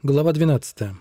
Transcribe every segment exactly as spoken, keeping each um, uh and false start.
Глава двенадцатая.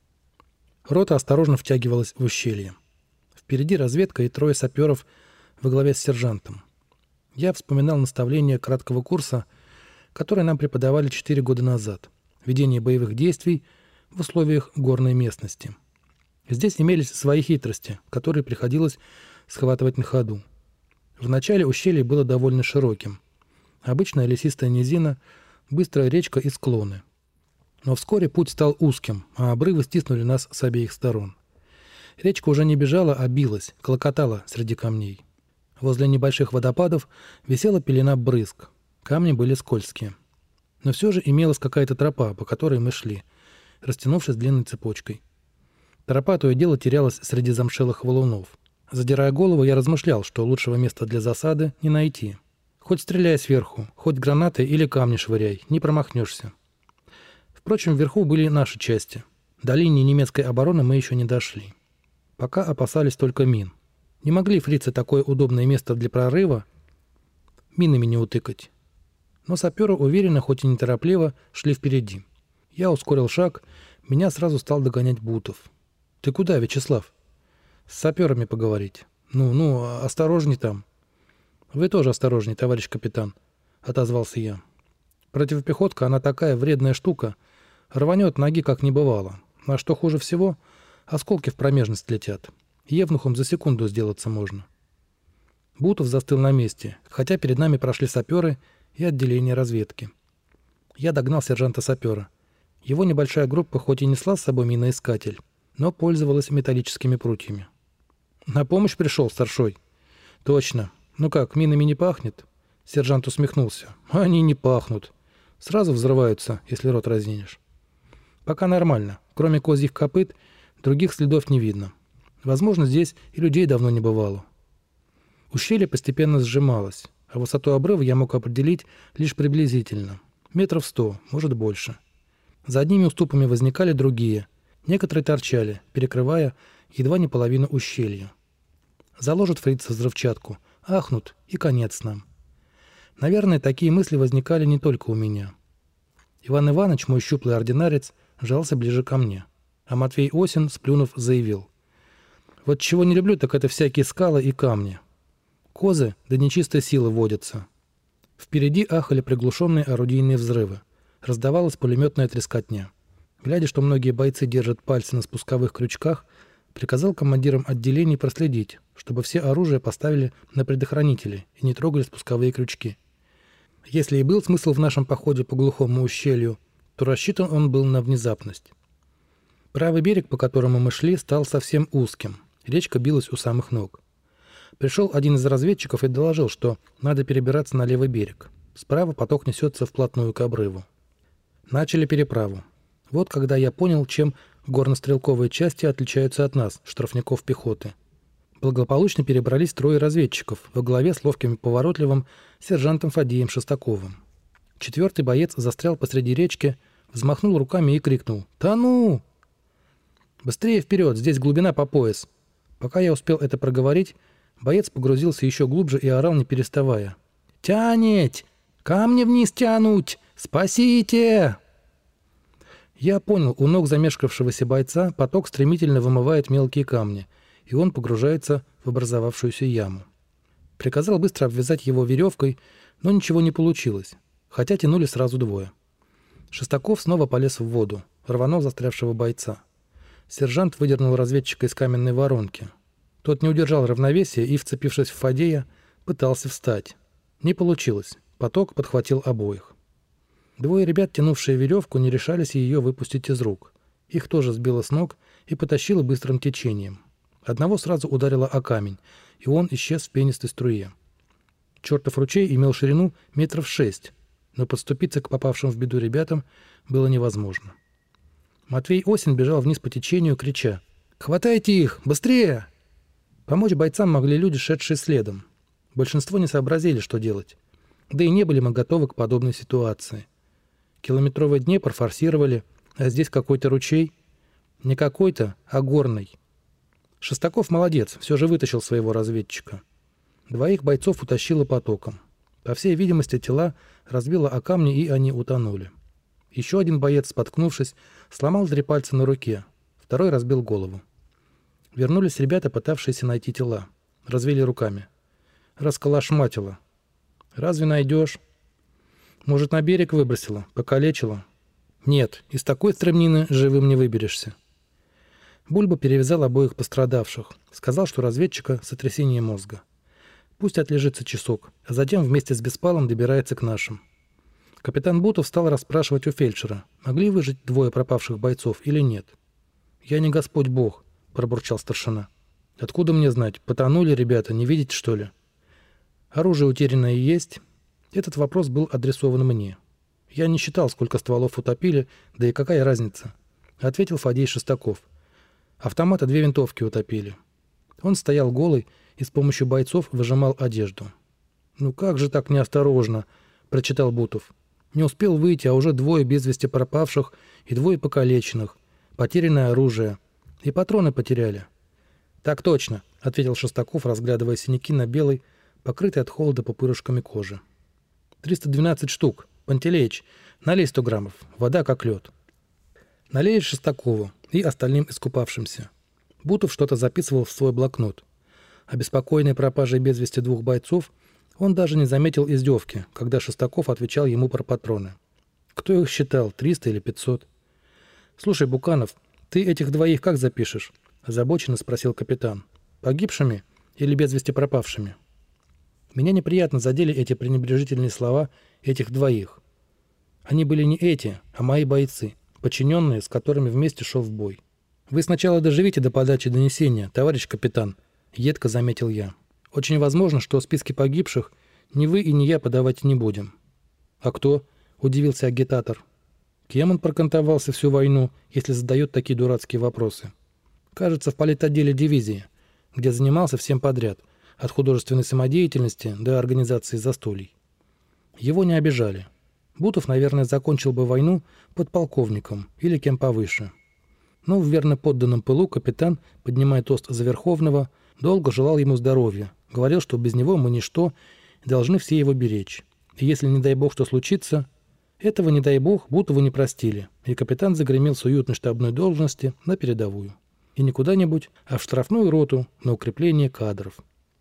Рота осторожно втягивалась в ущелье. Впереди разведка и трое саперов во главе с сержантом. Я вспоминал наставления краткого курса, которые нам преподавали четыре года назад. Ведение боевых действий в условиях горной местности. Здесь имелись свои хитрости, которые приходилось схватывать на ходу. В начале ущелье было довольно широким. Обычная лесистая низина, быстрая речка и склоны. Но вскоре путь стал узким, а обрывы стиснули нас с обеих сторон. Речка уже не бежала, а билась, клокотала среди камней. Возле небольших водопадов висела пелена брызг. Камни были скользкие. Но все же имелась какая-то тропа, по которой мы шли, растянувшись длинной цепочкой. Тропа то и дело терялась среди замшелых валунов. Задирая голову, я размышлял, что лучшего места для засады не найти. Хоть стреляй сверху, хоть гранаты или камни швыряй, не промахнешься. Впрочем, вверху были наши части. До линии немецкой обороны мы еще не дошли. Пока опасались только мин. Не могли фрицы такое удобное место для прорыва минами не утыкать. Но саперы уверенно, хоть и неторопливо, шли впереди. Я ускорил шаг, меня сразу стал догонять Бутов. «Ты куда, Вячеслав?» «С саперами поговорить». «Ну, ну, осторожней там». «Вы тоже осторожней, товарищ капитан», — отозвался я. «Противопехотка, она такая вредная штука. Рванет ноги, как не бывало. А что хуже всего, осколки в промежность летят. Евнухом за секунду сделаться можно». Бутов застыл на месте, хотя перед нами прошли саперы и отделение разведки. Я догнал сержанта-сапера. Его небольшая группа хоть и несла с собой миноискатель, но пользовалась металлическими прутьями. «На помощь пришел, старшой?» «Точно. Ну как, минами не пахнет?» Сержант усмехнулся. «Они не пахнут. Сразу взрываются, если рот разинешь». «Пока нормально. Кроме козьих копыт, других следов не видно. Возможно, здесь и людей давно не бывало». Ущелье постепенно сжималось, а высоту обрыва я мог определить лишь приблизительно. Метров сто, может больше. За одними уступами возникали другие. Некоторые торчали, перекрывая едва не половину ущелья. Заложат фрицы взрывчатку, ахнут, и конец нам. Наверное, такие мысли возникали не только у меня. Иван Иванович, мой щуплый ординарец, жался ближе ко мне. А Матвей Осин, сплюнув, заявил: «Вот чего не люблю, так это всякие скалы и камни. Козы да нечистой силы водятся». Впереди ахали приглушенные орудийные взрывы. Раздавалась пулеметная трескотня. Глядя, что многие бойцы держат пальцы на спусковых крючках, приказал командирам отделений проследить, чтобы все оружие поставили на предохранители и не трогали спусковые крючки. Если и был смысл в нашем походе по глухому ущелью, то рассчитан он был на внезапность. Правый берег, по которому мы шли, стал совсем узким. Речка билась у самых ног. Пришел один из разведчиков и доложил, что надо перебираться на левый берег. Справа поток несется вплотную к обрыву. Начали переправу. Вот когда я понял, чем горнострелковые части отличаются от нас, штрафников пехоты. Благополучно перебрались трое разведчиков во главе с ловким и поворотливым сержантом Фадеем Шестаковым. Четвертый боец застрял посреди речки, взмахнул руками и крикнул: «Тону!» «Быстрее вперед, здесь глубина по пояс!» Пока я успел это проговорить, боец погрузился еще глубже и орал, не переставая: «Тянеть! Камни вниз тянуть! Спасите!» Я понял, у ног замешкавшегося бойца поток стремительно вымывает мелкие камни, и он погружается в образовавшуюся яму. Приказал быстро обвязать его веревкой, но ничего не получилось, хотя тянули сразу двое. Шестаков снова полез в воду, рванул застрявшего бойца. Сержант выдернул разведчика из каменной воронки. Тот не удержал равновесия и, вцепившись в Фадея, пытался встать. Не получилось, поток подхватил обоих. Двое ребят, тянувшие веревку, не решались ее выпустить из рук. Их тоже сбило с ног и потащило быстрым течением. Одного сразу ударило о камень, и он исчез в пенистой струе. Чертов ручей имел ширину метров шесть, но подступиться к попавшим в беду ребятам было невозможно. Матвей Осин бежал вниз по течению, крича: «Хватайте их! Быстрее!» Помочь бойцам могли люди, шедшие следом. Большинство не сообразили, что делать. Да и не были мы готовы к подобной ситуации. Километровый Днепр форсировали, а здесь какой-то ручей. Не какой-то, а горный. Шестаков молодец, все же вытащил своего разведчика. Двоих бойцов утащило потоком. По всей видимости, тела разбило о камни, и они утонули. Еще один боец, споткнувшись, сломал три пальца на руке, второй разбил голову. Вернулись ребята, пытавшиеся найти тела. Развели руками. Расколошматило. Разве найдешь? Может, на берег выбросила, покалечила? Нет, из такой стремнины живым не выберешься. Бульба перевязал обоих пострадавших. Сказал, что разведчика сотрясение мозга. Пусть отлежится часок, а затем вместе с Беспалом добирается к нашим. Капитан Бутов стал расспрашивать у фельдшера, могли выжить двое пропавших бойцов или нет. «Я не Господь Бог», — пробурчал старшина. «Откуда мне знать, потонули ребята, не видите, что ли?» «Оружие утерянное есть?» Этот вопрос был адресован мне. «Я не считал, сколько стволов утопили, да и какая разница?» — ответил Фадей Шестаков. «Автомата две винтовки утопили». Он стоял голый и с помощью бойцов выжимал одежду. «Ну как же так неосторожно?» — прочитал Бутов. «Не успел выйти, а уже двое без вести пропавших и двое покалеченных. Потерянное оружие. И патроны потеряли». «Так точно», — ответил Шестаков, разглядывая синяки на белой, покрытой от холода пупырышками кожи. «триста двенадцать штук. Пантелеич, налей сто граммов. Вода как лед». Налили Шестакову и остальным искупавшимся. Бутов что-то записывал в свой блокнот. Обеспокоенный пропажей без вести двух бойцов, он даже не заметил издевки, когда Шестаков отвечал ему про патроны. Кто их считал, триста или пятьсот? «Слушай, Буканов, ты этих двоих как запишешь?» – озабоченно спросил капитан. «Погибшими или без вести пропавшими?» Меня неприятно задели эти пренебрежительные слова этих двоих. Они были не эти, а мои бойцы, подчиненные, с которыми вместе шел в бой. «Вы сначала доживите до подачи донесения, товарищ капитан», — едко заметил я. «Очень возможно, что списки погибших ни вы и ни я подавать не будем». «А кто?» — удивился агитатор. «Кем он прокантовался всю войну, если задает такие дурацкие вопросы?» «Кажется, в политотделе дивизии, где занимался всем подряд, от художественной самодеятельности до организации застолий. Его не обижали. Бутов, наверное, закончил бы войну подполковником или кем повыше». Но в верно подданном пылу капитан, поднимая тост за Верховного, долго желал ему здоровья, говорил, что без него мы ничто и должны все его беречь. И если, не дай бог, что случится, этого, не дай бог, Бутову не простили, и капитан загремел с уютной штабной должности на передовую. И не куда-нибудь, а в штрафную роту на укрепление кадров.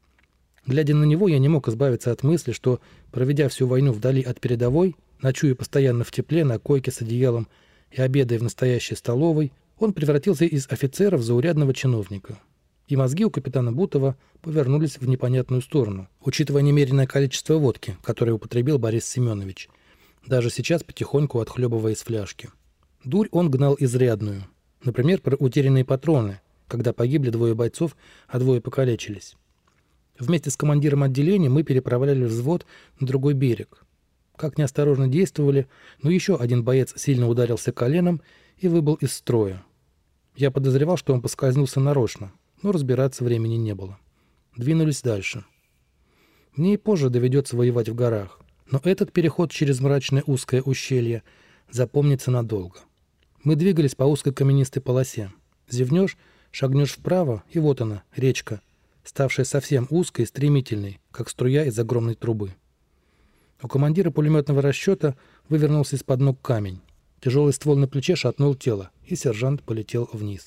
Глядя на него, я не мог избавиться от мысли, что, проведя всю войну вдали от передовой, ночуя постоянно в тепле на койке с одеялом и обедая в настоящей столовой, он превратился из офицера в заурядного чиновника. И мозги у капитана Бутова повернулись в непонятную сторону, учитывая немеренное количество водки, которое употребил Борис Семенович, даже сейчас потихоньку отхлебывая из фляжки. Дурь он гнал изрядную. Например, про утерянные патроны, когда погибли двое бойцов, а двое покалечились. Вместе с командиром отделения мы переправляли взвод на другой берег. Как неосторожно действовали, но еще один боец сильно ударился коленом и выбыл из строя. Я подозревал, что он поскользнулся нарочно, но разбираться времени не было. Двинулись дальше. Мне и позже доведется воевать в горах, но этот переход через мрачное узкое ущелье запомнится надолго. Мы двигались по узкой каменистой полосе. Зевнешь, шагнешь вправо, и вот она, речка, ставшая совсем узкой и стремительной, как струя из огромной трубы. У командира пулеметного расчета вывернулся из-под ног камень. Тяжелый ствол на плече шатнул тело, и сержант полетел вниз.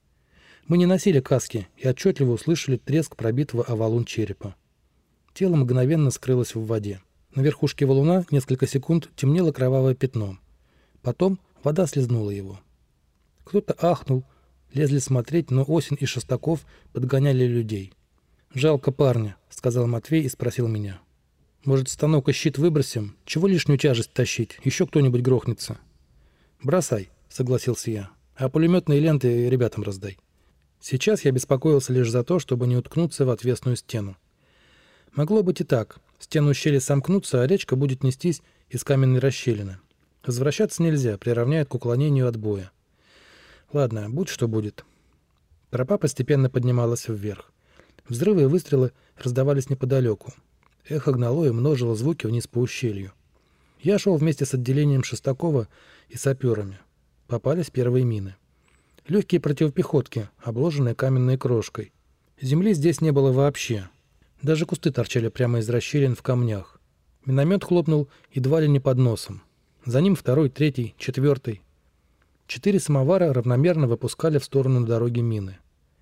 Мы не носили каски и отчетливо услышали треск пробитого о валун черепа. Тело мгновенно скрылось в воде. На верхушке валуна несколько секунд темнело кровавое пятно. Потом вода слезнула его. Кто-то ахнул, лезли смотреть, но Осин и Шестаков подгоняли людей. «Жалко парня», — сказал Матвей и спросил меня. «Может, станок и щит выбросим? Чего лишнюю тяжесть тащить? Еще кто-нибудь грохнется». «Бросай», — согласился я, — «а пулеметные ленты ребятам раздай». Сейчас я беспокоился лишь за то, чтобы не уткнуться в отвесную стену. Могло быть и так. Стены ущелья сомкнутся, а речка будет нестись из каменной расщелины. Возвращаться нельзя, приравняют к уклонению от боя. Ладно, будь что будет. Тропа постепенно поднималась вверх. Взрывы и выстрелы раздавались неподалеку. Эхо гнало и множило звуки вниз по ущелью. Я шел вместе с отделением Шестакова и саперами. Попались первые мины. Легкие противопехотки, обложенные каменной крошкой. Земли здесь не было вообще. Даже кусты торчали прямо из расщелин в камнях. Миномет хлопнул едва ли не под носом. За ним второй, третий, четвертый. Четыре самовара равномерно выпускали в сторону дороги мины.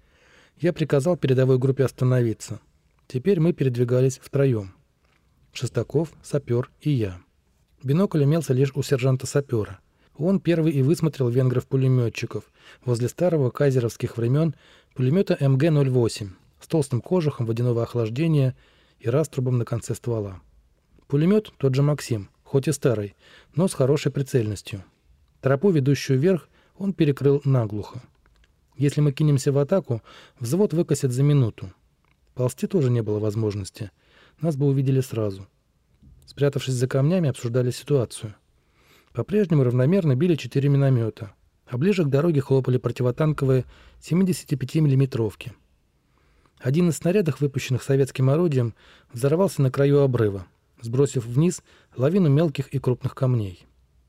Я приказал передовой группе остановиться. Теперь мы передвигались втроем. Шестаков, сапер и я. Бинокль имелся лишь у сержанта-сапера. Он первый и высмотрел венгров-пулеметчиков возле старого кайзеровских времен пулемета эм гэ ноль восемь с толстым кожухом водяного охлаждения и раструбом на конце ствола. Пулемет тот же «Максим», хоть и старый, но с хорошей прицельностью. Тропу, ведущую вверх, он перекрыл наглухо. Если мы кинемся в атаку, взвод выкосит за минуту. Ползти тоже не было возможности. Нас бы увидели сразу. Спрятавшись за камнями, обсуждали ситуацию. По-прежнему равномерно били четыре миномета, а ближе к дороге хлопали противотанковые семидесятипятимиллиметровки. Один из снарядов, выпущенных советским орудием, взорвался на краю обрыва, сбросив вниз лавину мелких и крупных камней.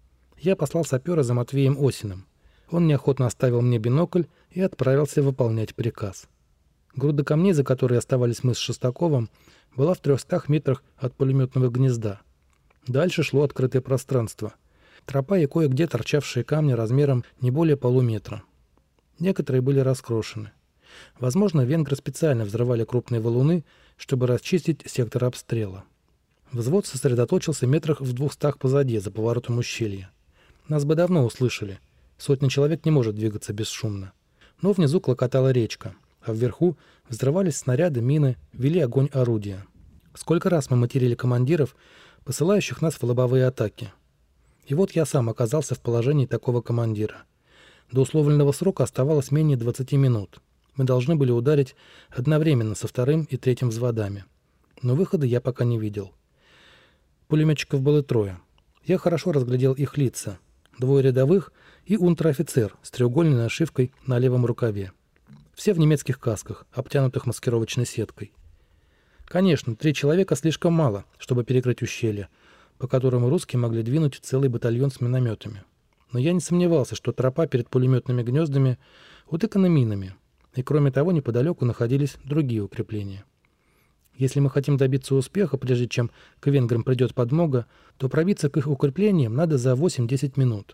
Я послал сапера за Матвеем Осиным. Он неохотно оставил мне бинокль и отправился выполнять приказ. Груда камней, за которой оставались мы с Шестаковым, была в трехстах метрах от пулеметного гнезда. Дальше шло открытое пространство. Тропа и кое-где торчавшие камни размером не более полуметра. Некоторые были раскрошены. Возможно, венгры специально взрывали крупные валуны, чтобы расчистить сектор обстрела. Взвод сосредоточился метрах в двухстах позади, за поворотом ущелья. Нас бы давно услышали. Сотня человек не может двигаться бесшумно. Но внизу клокотала речка, а вверху взрывались снаряды, мины, вели огонь орудия. Сколько раз мы материли командиров, посылающих нас в лобовые атаки. И вот я сам оказался в положении такого командира. До условленного срока оставалось менее двадцати минут. Мы должны были ударить одновременно со вторым и третьим взводами. Но выхода я пока не видел. Пулеметчиков было трое. Я хорошо разглядел их лица. Двое рядовых и унтер-офицер с треугольной нашивкой на левом рукаве. Все в немецких касках, обтянутых маскировочной сеткой. Конечно, три человека слишком мало, чтобы перекрыть ущелье, по которому русские могли двинуть целый батальон с минометами. Но я не сомневался, что тропа перед пулеметными гнездами утыкана минами, и кроме того неподалеку находились другие укрепления. Если мы хотим добиться успеха, прежде чем к венграм придет подмога, то пробиться к их укреплениям надо за восемь-десять минут.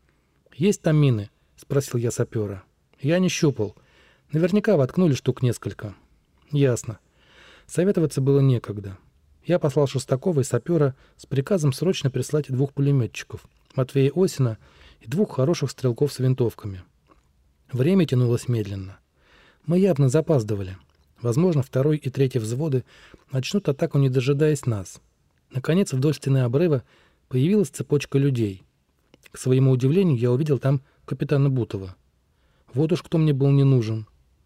«Есть там мины?» — спросил я сапера. «Я не щупал. Наверняка воткнули штук несколько». «Ясно. Советоваться было некогда. Я послал Шестакова и сапера с приказом срочно прислать двух пулеметчиков, Матвея Осина и двух хороших стрелков с винтовками. Время тянулось медленно. Мы явно запаздывали. Возможно, второй и третий взводы начнут атаку, не дожидаясь нас. Наконец, вдоль стены обрыва появилась цепочка людей. К своему удивлению, я увидел там капитана Бутова. Вот уж кто мне был не нужен.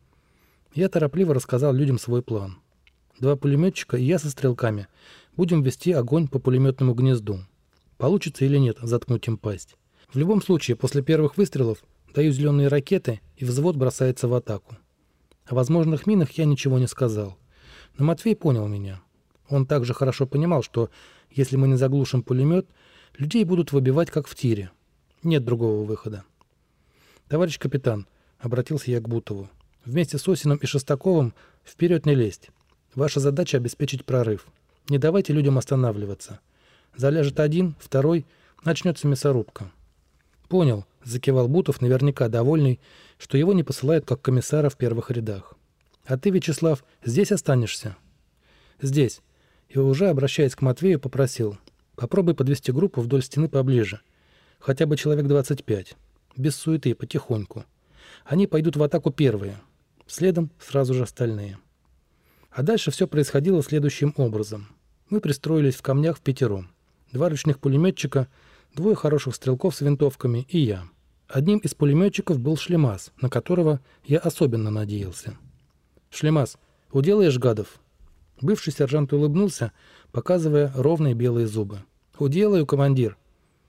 Я торопливо рассказал людям свой план. Два пулеметчика и я со стрелками будем вести огонь по пулеметному гнезду. Получится или нет заткнуть им пасть. В любом случае, после первых выстрелов даю зеленые ракеты, и взвод бросается в атаку. О возможных минах я ничего не сказал. Но Матвей понял меня. Он также хорошо понимал, что если мы не заглушим пулемет, людей будут выбивать как в тире. Нет другого выхода. «Товарищ капитан», — обратился я к Бутову, — «вместе с Осиным и Шестаковым вперед не лезть. Ваша задача — обеспечить прорыв. Не давайте людям останавливаться. Заляжет один, второй, начнется мясорубка». «Понял», — закивал Бутов, наверняка довольный, что его не посылают как комиссара в первых рядах. «А ты, Вячеслав, здесь останешься?» «Здесь». И уже, обращаясь к Матвею, попросил: «Попробуй подвести группу вдоль стены поближе. Хотя бы человек двадцать пять. Без суеты, потихоньку. Они пойдут в атаку первые. Следом сразу же остальные». А дальше все происходило следующим образом. Мы пристроились в камнях впятером. Два ручных пулеметчика, двое хороших стрелков с винтовками и я. Одним из пулеметчиков был Шлемас, на которого я особенно надеялся. «Шлемас, уделаешь гадов?» Бывший сержант улыбнулся, показывая ровные белые зубы. «Уделаю, командир».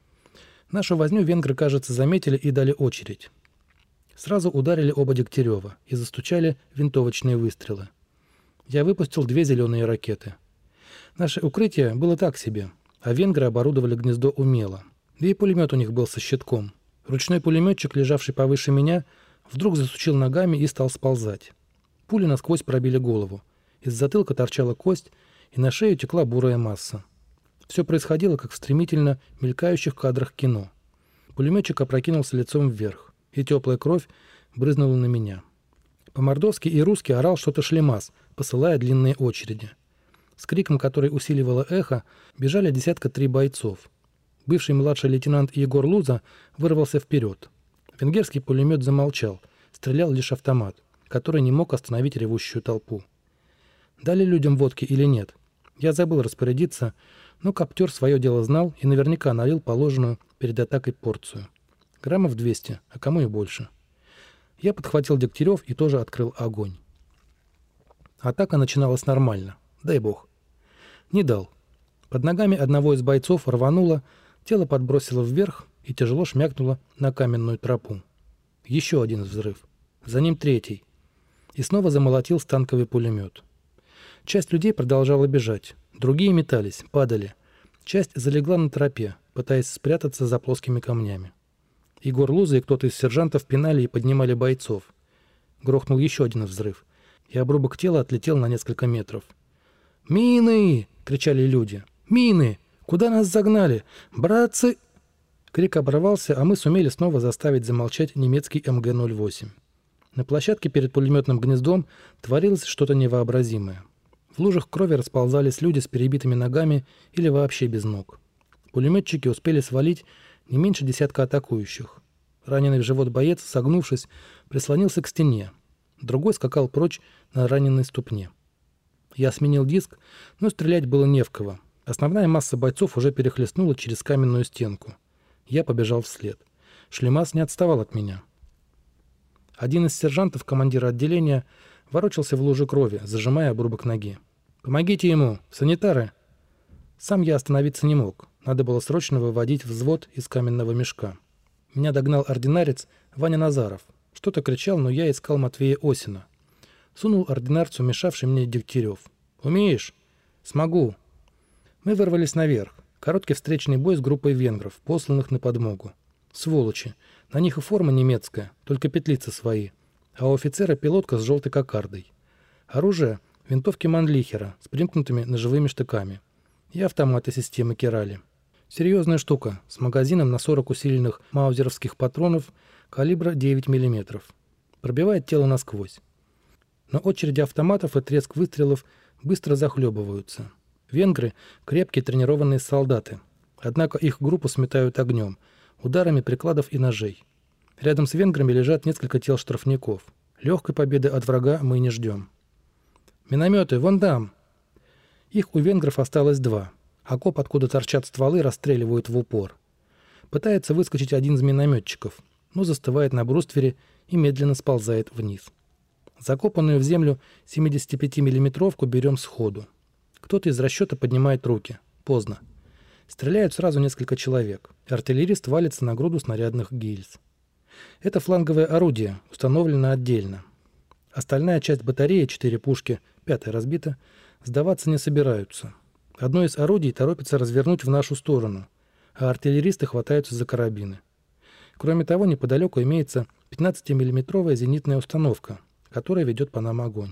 Нашу возню венгры, кажется, заметили и дали очередь. Сразу ударили оба Дегтярева и застучали винтовочные выстрелы. Я выпустил две зеленые ракеты. Наше укрытие было так себе, а венгры оборудовали гнездо умело. Да и пулемет у них был со щитком. Ручной пулеметчик, лежавший повыше меня, вдруг засучил ногами и стал сползать. Пули насквозь пробили голову. Из затылка торчала кость, и на шею текла бурая масса. Все происходило, как в стремительно мелькающих кадрах кино. Пулеметчик опрокинулся лицом вверх, и теплая кровь брызнула на меня. По-мордовски и русски орал что-то Шлемас, посылая длинные очереди. С криком, который усиливало эхо, бежали десятка три бойцов. Бывший младший лейтенант Егор Луза вырвался вперед. Венгерский пулемет замолчал, стрелял лишь автомат, который не мог остановить ревущую толпу. Дали людям водки или нет? Я забыл распорядиться, но Коптер свое дело знал и наверняка налил положенную перед атакой порцию. Граммов двести, а кому и больше. Я подхватил Дегтярев и тоже открыл огонь. Атака начиналась нормально. Дай бог. Не дал. Под ногами одного из бойцов рвануло, тело подбросило вверх и тяжело шмякнуло на каменную тропу. Еще один взрыв. За ним третий. И снова замолотил станковый пулемет. Часть людей продолжала бежать. Другие метались, падали. Часть залегла на тропе, пытаясь спрятаться за плоскими камнями. Егор Луза и кто-то из сержантов пинали и поднимали бойцов. Грохнул еще один взрыв, и обрубок тела отлетел на несколько метров. «Мины!» — кричали люди. «Мины! Куда нас загнали? Братцы!» Крик оборвался, а мы сумели снова заставить замолчать немецкий эм гэ ноль восемь. На площадке перед пулеметным гнездом творилось что-то невообразимое. В лужах крови расползались люди с перебитыми ногами или вообще без ног. Пулеметчики успели свалить не меньше десятка атакующих. Раненый в живот боец, согнувшись, прислонился к стене. Другой скакал прочь на раненой ступне. Я сменил диск, но стрелять было не в кого. Основная масса бойцов уже перехлестнула через каменную стенку. Я побежал вслед. Шлемас не отставал от меня. Один из сержантов, командира отделения, ворочался в луже крови, зажимая обрубок ноги. «Помогите ему! Санитары!» Сам я остановиться не мог. Надо было срочно выводить взвод из каменного мешка. Меня догнал ординарец Ваня Назаров. Что-то кричал, но я искал Матвея Осина. Сунул ординарцу мешавший мне Дегтярев. «Умеешь?» «Смогу». Мы вырвались наверх. Короткий встречный бой с группой венгров, посланных на подмогу. Сволочи. На них и форма немецкая, только петлицы свои. А у офицера пилотка с желтой кокардой. Оружие — винтовки Манлихера с примкнутыми ножевыми штыками. И автоматы системы Кирали. Серьезная штука, с магазином на сорок усиленных маузеровских патронов калибра девять миллиметров. Пробивает тело насквозь. Но очереди автоматов и треск выстрелов быстро захлебываются. Венгры — крепкие тренированные солдаты. Однако их группу сметают огнем, ударами прикладов и ножей. Рядом с венграми лежат несколько тел штрафников. Легкой победы от врага мы не ждем. «Минометы, вон там!» Их у венгров осталось два. Окоп, откуда торчат стволы, расстреливают в упор. Пытается выскочить один из минометчиков, но застывает на бруствере и медленно сползает вниз. Закопанную в землю семидесятипятимиллиметровку берем сходу. Кто-то из расчета поднимает руки. Поздно. Стреляют сразу несколько человек. Артиллерист валится на груду снарядных гильз. Это фланговое орудие, установлено отдельно. Остальная часть батареи, четыре пушки, пятая разбита, сдаваться не собираются. Одно из орудий торопится развернуть в нашу сторону, а артиллеристы хватаются за карабины. Кроме того, неподалеку имеется пятнадцатимиллиметровая зенитная установка, которая ведет по нам огонь.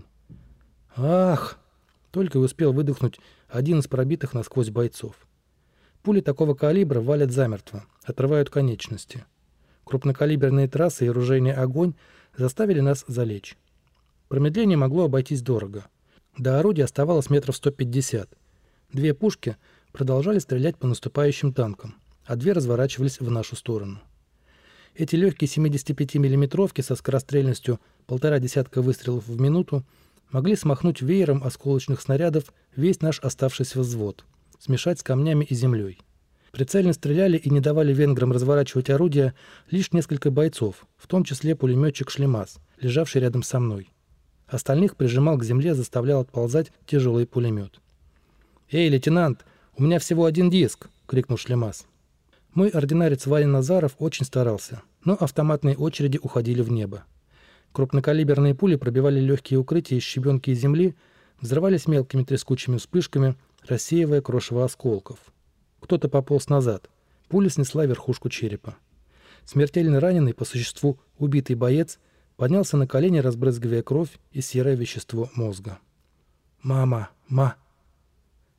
«Ах!» — только и успел выдохнуть один из пробитых насквозь бойцов. Пули такого калибра валят замертво, отрывают конечности. Крупнокалиберные трассы и ружейный огонь заставили нас залечь. Промедление могло обойтись дорого. До орудия оставалось метров сто пятьдесят. Две пушки продолжали стрелять по наступающим танкам, а две разворачивались в нашу сторону. Эти легкие семидесятипятимиллиметровки со скорострельностью полтора десятка выстрелов в минуту могли смахнуть веером осколочных снарядов весь наш оставшийся взвод, смешать с камнями и землей. Прицельно стреляли и не давали венграм разворачивать орудия лишь несколько бойцов, в том числе пулеметчик Шлемас, лежавший рядом со мной. Остальных прижимал к земле, заставлял отползать тяжелый пулемет. «Эй, лейтенант, у меня всего один диск!» — крикнул Шлемас. Мой ординарец Ваня Назаров очень старался, но автоматные очереди уходили в небо. Крупнокалиберные пули пробивали легкие укрытия из щебенки и земли, взрывались мелкими трескучими вспышками, рассеивая крошево осколков. Кто-то пополз назад. Пуля снесла верхушку черепа. Смертельно раненый, по существу убитый боец, поднялся на колени, разбрызгивая кровь и серое вещество мозга. «Мама! Ма!»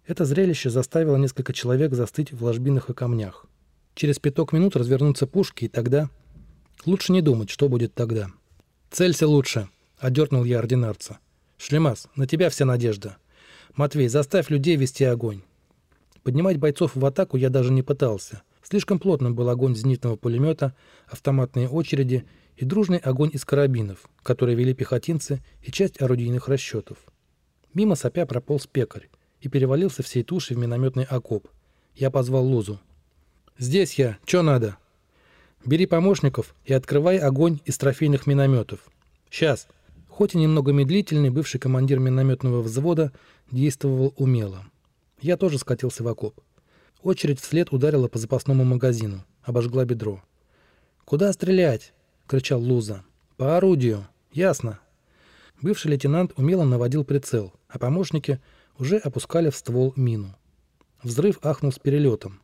Это зрелище заставило несколько человек застыть в ложбинах и камнях. Через пяток минут развернутся пушки, и тогда... Лучше не думать, что будет тогда. «Целься лучше!» — одернул я ординарца. «Шлемас, на тебя вся надежда. Матвей, заставь людей вести огонь». Поднимать бойцов в атаку я даже не пытался. Слишком плотным был огонь зенитного пулемета, автоматные очереди и дружный огонь из карабинов, которые вели пехотинцы и часть орудийных расчетов. Мимо сопя прополз пекарь и перевалился всей тушей в минометный окоп. Я позвал Лузу. «Здесь я. Чё надо?» «Бери помощников и открывай огонь из трофейных минометов. Сейчас». Хоть и немного медлительный, бывший командир минометного взвода действовал умело. Я тоже скатился в окоп. Очередь вслед ударила по запасному магазину, обожгла бедро. «Куда стрелять?» — кричал Луза. «По орудию. Ясно». Бывший лейтенант умело наводил прицел, а помощники уже опускали в ствол мину. Взрыв ахнул с перелетом.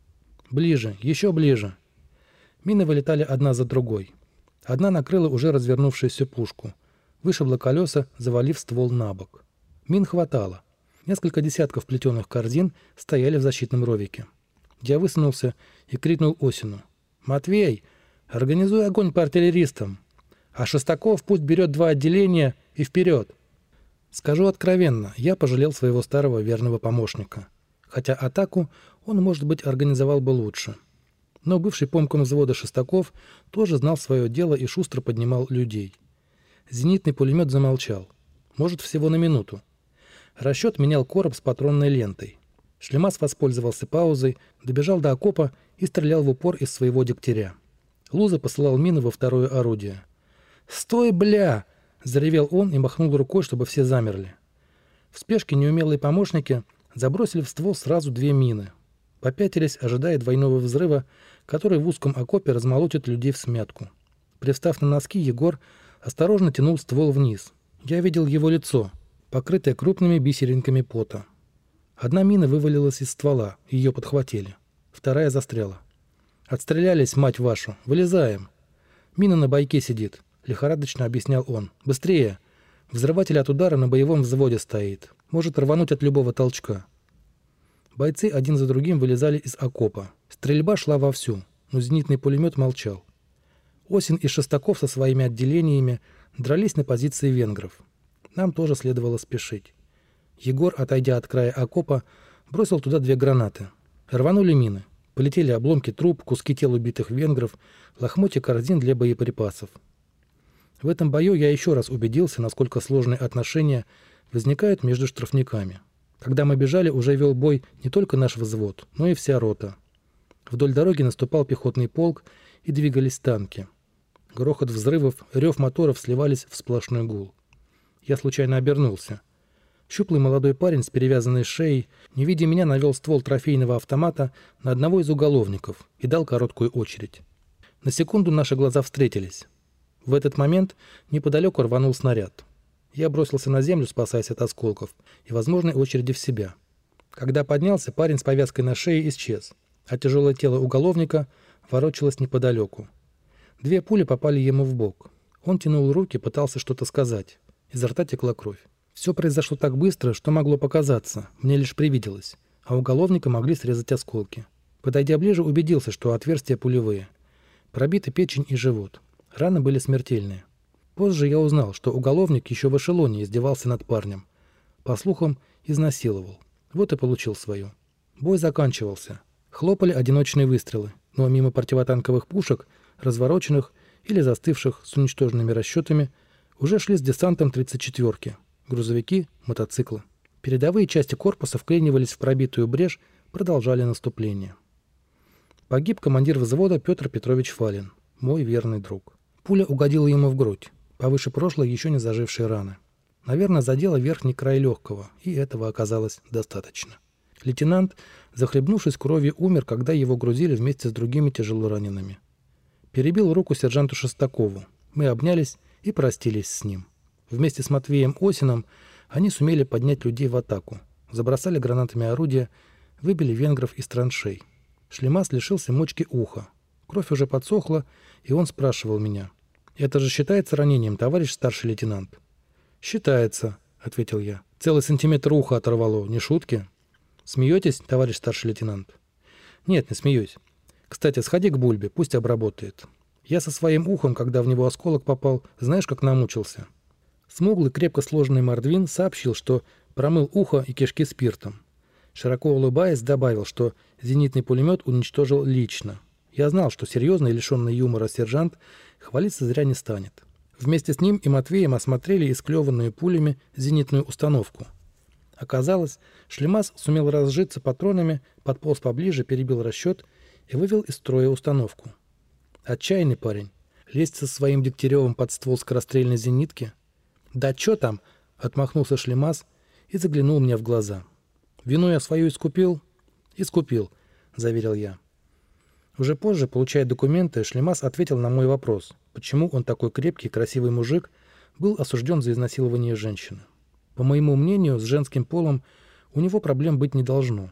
«Ближе, еще ближе». Мины вылетали одна за другой. Одна накрыла уже развернувшуюся пушку. Вышибла колеса, завалив ствол на бок. Мин хватало. Несколько десятков плетеных корзин стояли в защитном ровике. Я высунулся и крикнул Осину. «Матвей, организуй огонь по артиллеристам, а Шестаков пусть берет два отделения и вперед!» Скажу откровенно, я пожалел своего старого верного помощника. Хотя атаку он, может быть, организовал бы лучше. Но бывший помком взвода Шестаков тоже знал свое дело и шустро поднимал людей. Зенитный пулемет замолчал. Может, всего на минуту. Расчет менял короб с патронной лентой. Шлемас воспользовался паузой, добежал до окопа и стрелял в упор из своего дегтяря. Луза посылал мины во второе орудие. «Стой, бля!» — заревел он и махнул рукой, чтобы все замерли. В спешке неумелые помощники забросили в ствол сразу две мины. Попятились, ожидая двойного взрыва, который в узком окопе размолотит людей всмятку. Привстав на носки, Егор осторожно тянул ствол вниз. Я видел его лицо, покрытое крупными бисеринками пота. Одна мина вывалилась из ствола, ее подхватили. Вторая застряла. «Отстрелялись, мать вашу! Вылезаем!» «Мина на бойке сидит», — лихорадочно объяснял он. «Быстрее! Взрыватель от удара на боевом взводе стоит. Может рвануть от любого толчка». Бойцы один за другим вылезали из окопа. Стрельба шла вовсю, но зенитный пулемет молчал. Осин и Шестаков со своими отделениями дрались на позиции венгров. Нам тоже следовало спешить. Егор, отойдя от края окопа, бросил туда две гранаты. Рванули мины. Полетели обломки труб, куски тел убитых венгров, лохмотья корзин для боеприпасов. В этом бою я еще раз убедился, насколько сложные отношения возникают между штрафниками. Когда мы бежали, уже вел бой не только наш взвод, но и вся рота. Вдоль дороги наступал пехотный полк, и двигались танки. Грохот взрывов, рев моторов сливались в сплошной гул. Я случайно обернулся. Щуплый молодой парень с перевязанной шеей, не видя меня, навел ствол трофейного автомата на одного из уголовников и дал короткую очередь. На секунду наши глаза встретились. В этот момент неподалеку рванул снаряд. Я бросился на землю, спасаясь от осколков и возможной очереди в себя. Когда поднялся, парень с повязкой на шее исчез, а тяжелое тело уголовника ворочалось неподалеку. Две пули попали ему в бок. Он тянул руки, пытался что-то сказать. Изо рта текла кровь. Все произошло так быстро, что могло показаться, мне лишь привиделось, а уголовника могли срезать осколки. Подойдя ближе, убедился, что отверстия пулевые. Пробиты печень и живот. Раны были смертельные. Позже я узнал, что уголовник еще в эшелоне издевался над парнем. По слухам, изнасиловал. Вот и получил свое. Бой заканчивался. Хлопали одиночные выстрелы, но мимо противотанковых пушек, развороченных или застывших с уничтоженными расчетами, уже шли с десантом тридцать четвёрки. Грузовики, мотоциклы. Передовые части корпуса вклинивались в пробитую брешь, продолжали наступление. Погиб командир взвода Петр Петрович Фалин, мой верный друг. Пуля угодила ему в грудь, повыше прошлой еще не зажившей раны. Наверное, задела верхний край легкого, и этого оказалось достаточно. Лейтенант, захлебнувшись кровью, умер, когда его грузили вместе с другими тяжелоранеными. Перебил руку сержанту Шестакову. Мы обнялись и простились с ним. Вместе с Матвеем Осином они сумели поднять людей в атаку, забросали гранатами орудия, выбили венгров из траншей. Шлемас лишился мочки уха. Кровь уже подсохла, и он спрашивал меня. «Это же считается ранением, товарищ старший лейтенант?» «Считается», — ответил я. «Целый сантиметр уха оторвало, не шутки?» Смеетесь, товарищ старший лейтенант? Нет, не смеюсь. Кстати, сходи к Бульбе, пусть обработает. Я со своим ухом, когда в него осколок попал, знаешь, как намучился. Смуглый, крепко сложенный мордвин сообщил, что промыл ухо и кишки спиртом. Широко улыбаясь, добавил, что зенитный пулемет уничтожил лично. Я знал, что серьезный и лишенный юмора сержант хвалиться зря не станет. Вместе с ним и Матвеем осмотрели исклеванную пулями зенитную установку. Оказалось, Шлемаз сумел разжиться патронами, подполз поближе, перебил расчет и вывел из строя установку. Отчаянный парень. Лезть со своим Дегтяревым под ствол скорострельной зенитки? «Да чё там?» — отмахнулся Шлемаз и заглянул мне в глаза. «Вину я свою искупил?» «Искупил», — заверил я. Уже позже, получая документы, Шлемаз ответил на мой вопрос, почему он такой крепкий, красивый мужик был осужден за изнасилование женщины. По моему мнению, с женским полом у него проблем быть не должно.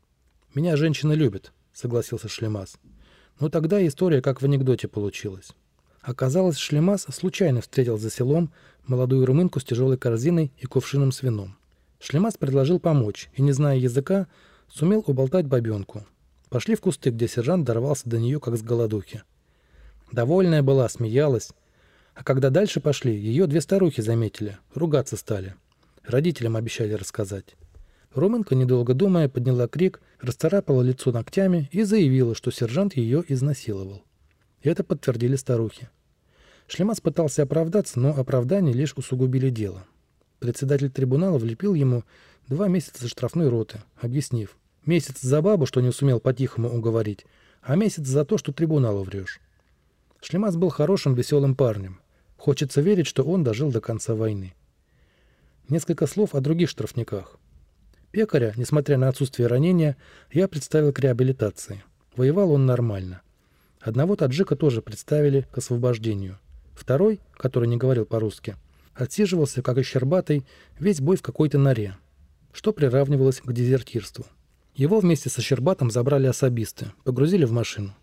«Меня женщины любят», — согласился Шлемаз. Но тогда история как в анекдоте получилась. Оказалось, Шлемаз случайно встретил за селом молодую румынку с тяжелой корзиной и кувшином с вином. Шлемаз предложил помочь и, не зная языка, сумел уболтать бабенку. Пошли в кусты, где сержант дорвался до нее, как с голодухи. Довольная была, смеялась. А когда дальше пошли, ее две старухи заметили, ругаться стали. Родителям обещали рассказать. Румынка, недолго думая, подняла крик, расцарапала лицо ногтями и заявила, что сержант ее изнасиловал. И это подтвердили старухи. Шлемаз пытался оправдаться, но оправдания лишь усугубили дело. Председатель трибунала влепил ему два месяца штрафной роты, объяснив: месяц за бабу, что не сумел по-тихому уговорить, а месяц за то, что трибуналу врешь. Шлемаз был хорошим, веселым парнем. Хочется верить, что он дожил до конца войны. Несколько слов о других штрафниках. Пекаря, несмотря на отсутствие ранения, я представил к реабилитации. Воевал он нормально. Одного таджика тоже представили к освобождению. Второй, который не говорил по-русски, отсиживался, как и Щербатый, весь бой в какой-то норе, что приравнивалось к дезертирству. Его вместе со Щербатым забрали особисты, погрузили в машину.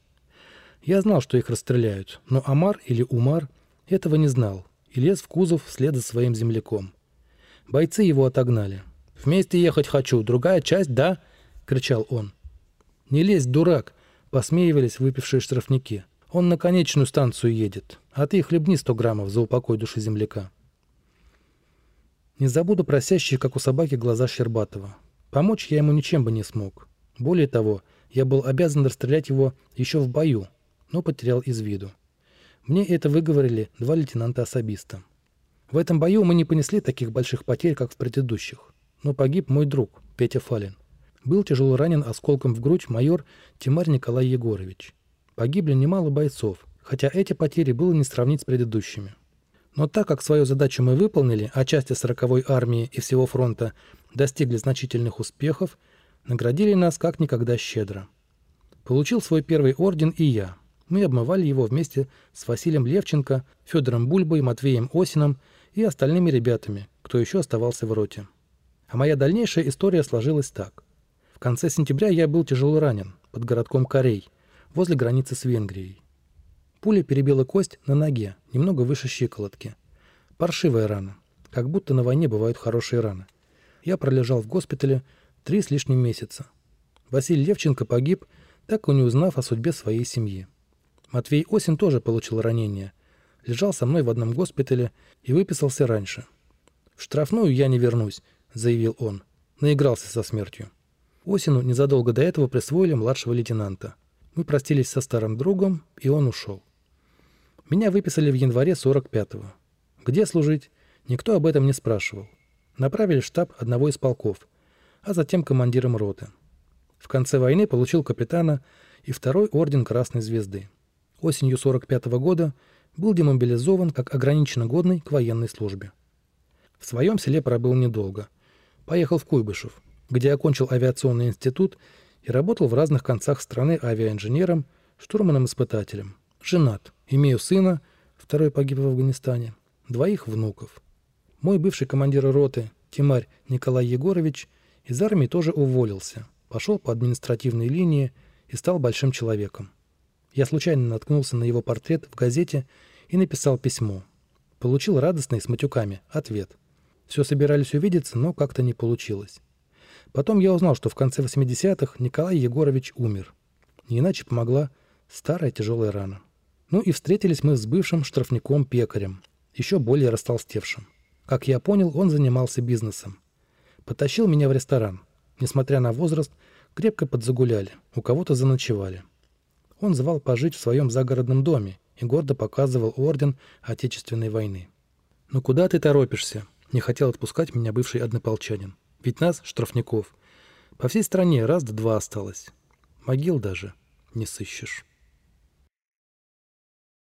Я знал, что их расстреляют, но Амар или Умар этого не знал и лез в кузов вслед за своим земляком. Бойцы его отогнали. «Вместе ехать хочу, другая часть, да?» — кричал он. «Не лезь, дурак!» — посмеивались выпившие штрафники. «Он на конечную станцию едет, а ты хлебни сто граммов за упокой души земляка». Не забуду просящие, как у собаки, глаза Щербатова. Помочь я ему ничем бы не смог. Более того, я был обязан расстрелять его еще в бою, но потерял из виду. Мне это выговорили два лейтенанта-особиста. В этом бою мы не понесли таких больших потерь, как в предыдущих. Но погиб мой друг, Петя Фалин. Был тяжело ранен осколком в грудь майор Тимарь Николай Егорович. Погибли немало бойцов, хотя эти потери было не сравнить с предыдущими. Но так как свою задачу мы выполнили, а части сороковой армии и всего фронта достигли значительных успехов, наградили нас как никогда щедро. Получил свой первый орден и я. Мы обмывали его вместе с Василием Левченко, Федором Бульбой, Матвеем Осиным и остальными ребятами, кто еще оставался в роте. А моя дальнейшая история сложилась так. В конце сентября я был тяжело ранен под городком Корей, возле границы с Венгрией. Пуля перебила кость на ноге, немного выше щиколотки. Паршивая рана, как будто на войне бывают хорошие раны. Я пролежал в госпитале три с лишним месяца. Василий Левченко погиб, так и не узнав о судьбе своей семьи. Матвей Осин тоже получил ранение. Лежал со мной в одном госпитале и выписался раньше. «В штрафную я не вернусь», — заявил он. Наигрался со смертью. Осину незадолго до этого присвоили младшего лейтенанта. Мы простились со старым другом, и он ушел. Меня выписали в январе сорок пятого. Где служить? Никто об этом не спрашивал. Направили в штаб одного из полков, а затем командиром роты. В конце войны получил капитана и второй орден Красной Звезды. Осенью сорок пятого года был демобилизован как ограниченно годный к военной службе. В своем селе пробыл недолго. Поехал в Куйбышев, где окончил авиационный институт и работал в разных концах страны авиаинженером, штурманом-испытателем. Женат, имею сына, второй погиб в Афганистане, двоих внуков. Мой бывший командир роты Тимарь Николай Егорович из армии тоже уволился, пошел по административной линии и стал большим человеком. Я случайно наткнулся на его портрет в газете и написал письмо. Получил радостный с матюками ответ. Все собирались увидеться, но как-то не получилось. Потом я узнал, что в конце восьмидесятых Николай Егорович умер. Не иначе помогла старая тяжелая рана. Ну и встретились мы с бывшим штрафником-пекарем, еще более растолстевшим. Как я понял, он занимался бизнесом. Потащил меня в ресторан. Несмотря на возраст, крепко подзагуляли, у кого-то заночевали. Он звал пожить в своем загородном доме и гордо показывал орден Отечественной войны. «Ну куда ты торопишься?» — не хотел отпускать меня бывший однополчанин. «Ведь нас, штрафников, по всей стране раз да два осталось. Могил даже не сыщешь».